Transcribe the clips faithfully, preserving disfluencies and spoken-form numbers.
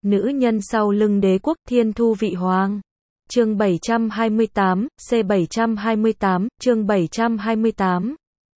Nữ nhân sau lưng đế quốc Thiên Thu Vị Hoàng. Chương bảy trăm hai mươi tám, C bảy trăm hai mươi tám, chương bảy trăm hai mươi tám.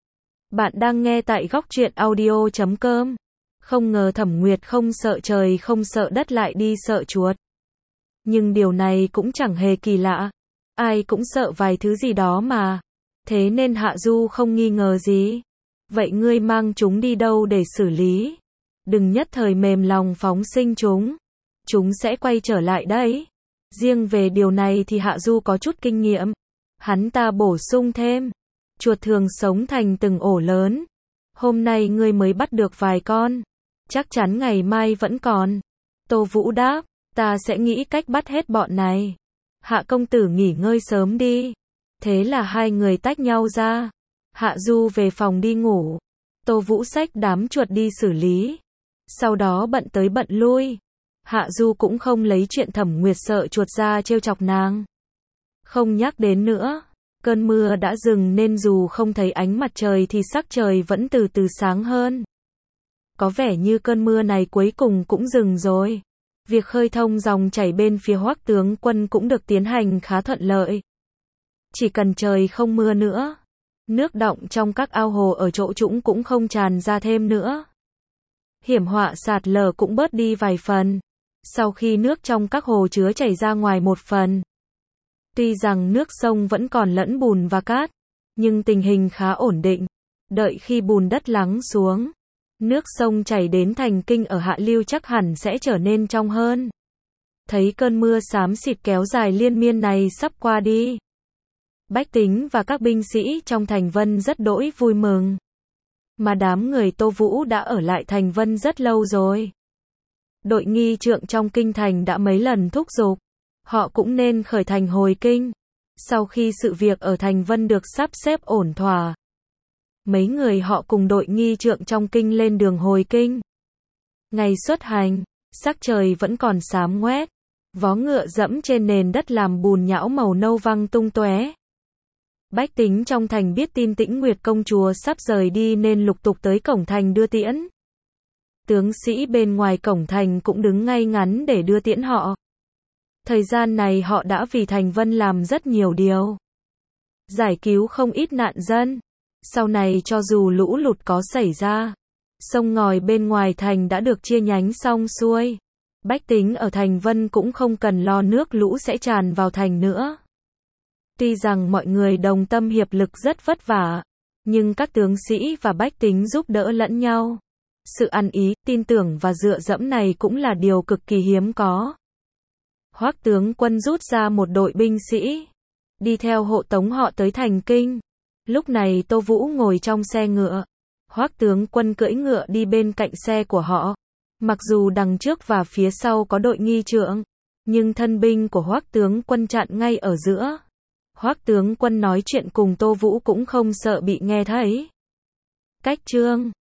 Bạn đang nghe tại góc truyện audio chấm com. Không ngờ Thẩm Nguyệt không sợ trời không sợ đất lại đi sợ chuột. Nhưng điều này cũng chẳng hề kỳ lạ. Ai cũng sợ vài thứ gì đó mà. Thế nên Hạ Du không nghi ngờ gì. Vậy ngươi mang chúng đi đâu để xử lý? Đừng nhất thời mềm lòng phóng sinh chúng. Chúng sẽ quay trở lại đấy. Riêng về điều này thì Hạ Du có chút kinh nghiệm. Hắn ta bổ sung thêm. Chuột thường sống thành từng ổ lớn. Hôm nay ngươi mới bắt được vài con. Chắc chắn ngày mai vẫn còn. Tô Vũ đáp. Ta sẽ nghĩ cách bắt hết bọn này. Hạ công tử nghỉ ngơi sớm đi. Thế là hai người tách nhau ra. Hạ Du về phòng đi ngủ. Tô Vũ xách đám chuột đi xử lý. Sau đó bận tới bận lui. Hạ Du cũng không lấy chuyện Thẩm Nguyệt sợ chuột ra trêu chọc nàng. Không nhắc đến nữa. Cơn mưa đã dừng nên dù không thấy ánh mặt trời thì sắc trời vẫn từ từ sáng hơn. Có vẻ như cơn mưa này cuối cùng cũng dừng rồi. Việc khơi thông dòng chảy bên phía Hoắc tướng quân cũng được tiến hành khá thuận lợi. Chỉ cần trời không mưa nữa, nước đọng trong các ao hồ ở chỗ trũng cũng không tràn ra thêm nữa. Hiểm họa sạt lở cũng bớt đi vài phần. Sau khi nước trong các hồ chứa chảy ra ngoài một phần. Tuy rằng nước sông vẫn còn lẫn bùn và cát, nhưng tình hình khá ổn định. Đợi khi bùn đất lắng xuống, nước sông chảy đến thành kinh ở hạ lưu chắc hẳn sẽ trở nên trong hơn. Thấy cơn mưa xám xịt kéo dài liên miên này sắp qua đi. Bách tính và các binh sĩ trong thành Vân rất đỗi vui mừng. Mà đám người Tô Vũ đã ở lại thành Vân rất lâu rồi. Đội nghi trượng trong kinh thành đã mấy lần thúc giục. Họ cũng nên khởi thành hồi kinh. Sau khi sự việc ở thành Vân được sắp xếp ổn thỏa. Mấy người họ cùng đội nghi trượng trong kinh lên đường hồi kinh. Ngày xuất hành, sắc trời vẫn còn xám ngoét. Vó ngựa dẫm trên nền đất làm bùn nhão màu nâu văng tung tóe. Bách tính trong thành biết tin Tĩnh Nguyệt công chúa sắp rời đi nên lục tục tới cổng thành đưa tiễn. Tướng sĩ bên ngoài cổng thành cũng đứng ngay ngắn để đưa tiễn họ. Thời gian này họ đã vì thành Vân làm rất nhiều điều. Giải cứu không ít nạn dân. Sau này cho dù lũ lụt có xảy ra, sông ngòi bên ngoài thành đã được chia nhánh xong xuôi. Bách tính ở thành Vân cũng không cần lo nước lũ sẽ tràn vào thành nữa. Tuy rằng mọi người đồng tâm hiệp lực rất vất vả, nhưng các tướng sĩ và bách tính giúp đỡ lẫn nhau. Sự ăn ý, tin tưởng và dựa dẫm này cũng là điều cực kỳ hiếm có. Hoắc tướng quân rút ra một đội binh sĩ, đi theo hộ tống họ tới thành kinh. Lúc này Tô Vũ ngồi trong xe ngựa. Hoắc tướng quân cưỡi ngựa đi bên cạnh xe của họ. Mặc dù đằng trước và phía sau có đội nghi trượng, nhưng thân binh của Hoắc tướng quân chặn ngay ở giữa. Hoắc tướng quân nói chuyện cùng Tô Vũ cũng không sợ bị nghe thấy. Cách chương